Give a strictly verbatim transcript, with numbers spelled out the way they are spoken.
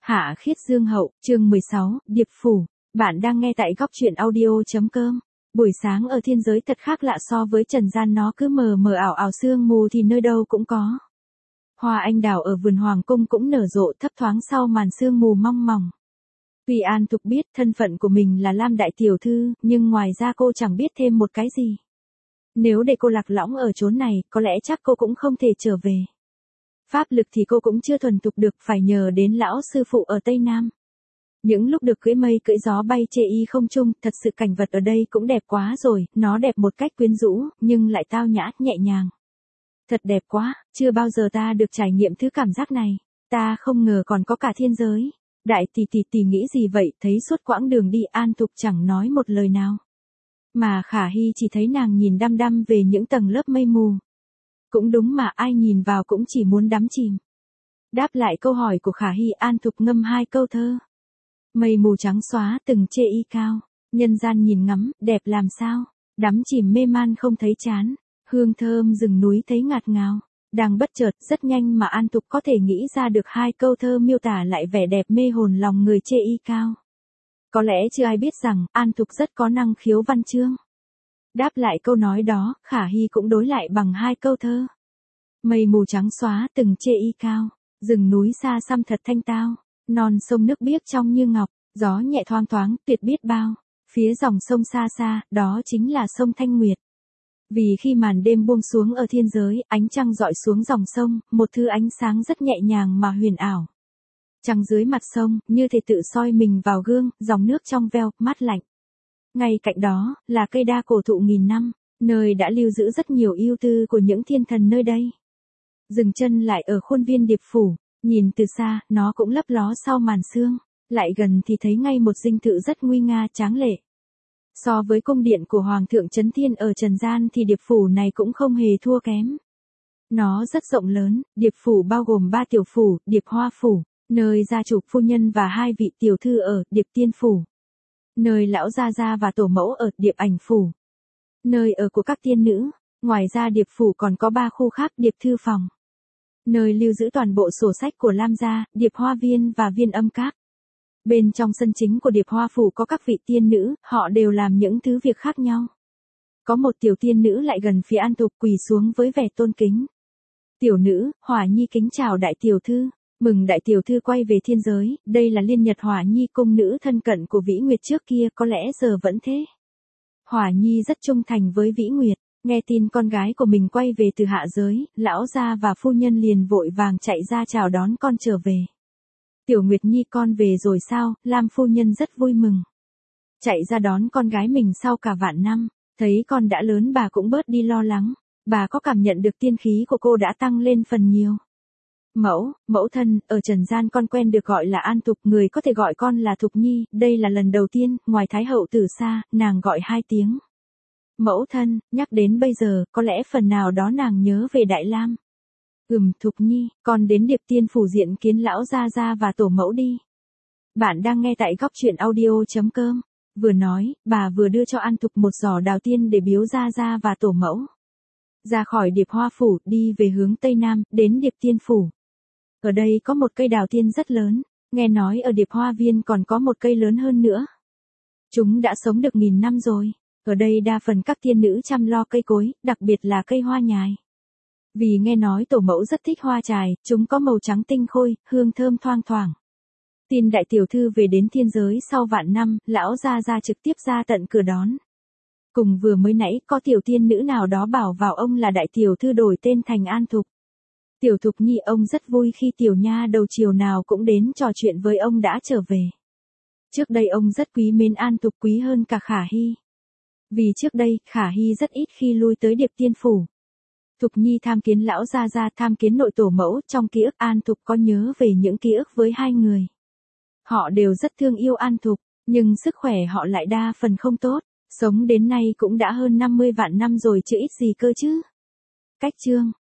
Hạ Khiết Dương Hậu, chương mười sáu, Điệp Phủ. Bạn đang nghe tại góc truyện audio.com. Buổi sáng ở thiên giới thật khác lạ so với trần gian, nó cứ mờ mờ ảo ảo sương mù thì nơi đâu cũng có. Hoa anh đào ở vườn hoàng cung cũng nở rộ thấp thoáng sau màn sương mù mong mỏng. Tuy An Thục biết thân phận của mình là Lam đại tiểu thư, nhưng ngoài ra cô chẳng biết thêm một cái gì. Nếu để cô lạc lõng ở chốn này, có lẽ chắc cô cũng không thể trở về. Pháp lực thì cô cũng chưa thuần thục được, phải nhờ đến lão sư phụ ở Tây Nam. Những lúc được cưỡi mây cưỡi gió bay chê y không trung, thật sự cảnh vật ở đây cũng đẹp quá rồi, nó đẹp một cách quyến rũ, nhưng lại tao nhã, nhẹ nhàng. Thật đẹp quá, chưa bao giờ ta được trải nghiệm thứ cảm giác này, ta không ngờ còn có cả thiên giới. Đại tỷ tỷ tỷ nghĩ gì vậy? Thấy suốt quãng đường đi An Thục chẳng nói một lời nào. Mà Khả Hy chỉ thấy nàng nhìn đăm đăm về những tầng lớp mây mù. Cũng đúng mà, ai nhìn vào cũng chỉ muốn đắm chìm. Đáp lại câu hỏi của Khả Hy, An Thục ngâm hai câu thơ. Mây mù trắng xóa từng chê y cao, nhân gian nhìn ngắm, đẹp làm sao, đắm chìm mê man không thấy chán, hương thơm rừng núi thấy ngạt ngào. Đang bất chợt, rất nhanh mà An Thục có thể nghĩ ra được hai câu thơ miêu tả lại vẻ đẹp mê hồn lòng người chê y cao. Có lẽ chưa ai biết rằng, An Thục rất có năng khiếu văn chương. Đáp lại câu nói đó, Khả Hy cũng đối lại bằng hai câu thơ. Mây mù trắng xóa từng chê y cao, rừng núi xa xăm thật thanh tao, non sông nước biếc trong như ngọc, gió nhẹ thoang thoáng, tuyệt biết bao. Phía dòng sông xa xa, đó chính là sông Thanh Nguyệt. Vì khi màn đêm buông xuống ở thiên giới, ánh trăng dọi xuống dòng sông, một thứ ánh sáng rất nhẹ nhàng mà huyền ảo. Trăng dưới mặt sông, như thể tự soi mình vào gương, dòng nước trong veo, mát lạnh. Ngay cạnh đó, là cây đa cổ thụ nghìn năm, nơi đã lưu giữ rất nhiều ưu tư của những thiên thần nơi đây. Dừng chân lại ở khuôn viên Điệp Phủ, nhìn từ xa, nó cũng lấp ló sau màn sương, lại gần thì thấy ngay một dinh thự rất nguy nga tráng lệ. So với cung điện của Hoàng thượng Trấn Thiên ở Trần gian thì Điệp Phủ này cũng không hề thua kém. Nó rất rộng lớn, Điệp Phủ bao gồm ba tiểu phủ, Điệp Hoa Phủ, nơi gia chủ phu nhân và hai vị tiểu thư ở, Điệp Tiên Phủ. Nơi lão gia gia và tổ mẫu ở, Điệp Ảnh Phủ. Nơi ở của các tiên nữ, ngoài ra Điệp Phủ còn có ba khu khác, Điệp Thư Phòng. Nơi lưu giữ toàn bộ sổ sách của Lam gia, Điệp Hoa Viên và Viên Âm Các. Bên trong sân chính của Điệp Hoa Phủ có các vị tiên nữ, họ đều làm những thứ việc khác nhau. Có một tiểu tiên nữ lại gần phía An Thục quỳ xuống với vẻ tôn kính. Tiểu nữ, Hỏa Nhi kính chào đại tiểu thư, mừng đại tiểu thư quay về thiên giới, đây là Liên Nhật Hỏa Nhi cung nữ thân cận của Vĩ Nguyệt trước kia, có lẽ giờ vẫn thế. Hỏa Nhi rất trung thành với Vĩ Nguyệt, nghe tin con gái của mình quay về từ hạ giới, lão gia và phu nhân liền vội vàng chạy ra chào đón con trở về. Tiểu Nguyệt Nhi con về rồi sao? Lam phu nhân rất vui mừng. Chạy ra đón con gái mình sau cả vạn năm, thấy con đã lớn bà cũng bớt đi lo lắng, bà có cảm nhận được tiên khí của cô đã tăng lên phần nhiều. Mẫu, mẫu thân, ở trần gian con quen được gọi là An Thục, người có thể gọi con là Thục Nhi, đây là lần đầu tiên, ngoài Thái hậu từ xa, nàng gọi hai tiếng. Mẫu thân, nhắc đến bây giờ, có lẽ phần nào đó nàng nhớ về Đại Lam. Ừm, Thục Nhi, con đến Điệp Tiên Phủ diện kiến lão gia gia và tổ mẫu đi. Bạn đang nghe tại góc truyện audio.com. Vừa nói, bà vừa đưa cho An Thục một giỏ đào tiên để biếu gia gia và tổ mẫu. Ra khỏi Điệp Hoa Phủ, đi về hướng Tây Nam, đến Điệp Tiên Phủ. Ở đây có một cây đào tiên rất lớn, nghe nói ở Điệp Hoa Viên còn có một cây lớn hơn nữa. Chúng đã sống được nghìn năm rồi, ở đây đa phần các tiên nữ chăm lo cây cối, đặc biệt là cây hoa nhài. Vì nghe nói tổ mẫu rất thích hoa trài, chúng có màu trắng tinh khôi, hương thơm thoang thoảng. Tin đại tiểu thư về đến thiên giới sau vạn năm, lão gia gia trực tiếp ra tận cửa đón. Cùng vừa mới nãy có tiểu tiên nữ nào đó bảo vào ông là đại tiểu thư đổi tên thành An Thục. Tiểu Thục Nhi ông rất vui khi tiểu nha đầu chiều nào cũng đến trò chuyện với ông đã trở về. Trước đây ông rất quý mến An Thục, quý hơn cả Khả Hy. Vì trước đây, Khả Hy rất ít khi lui tới Điệp Tiên Phủ. Thục Nhi tham kiến lão gia gia, tham kiến nội tổ mẫu, trong ký ức An Thục có nhớ về những ký ức với hai người. Họ đều rất thương yêu An Thục, nhưng sức khỏe họ lại đa phần không tốt, sống đến nay cũng đã hơn năm mươi vạn năm rồi chứ ít gì cơ chứ. Cách chương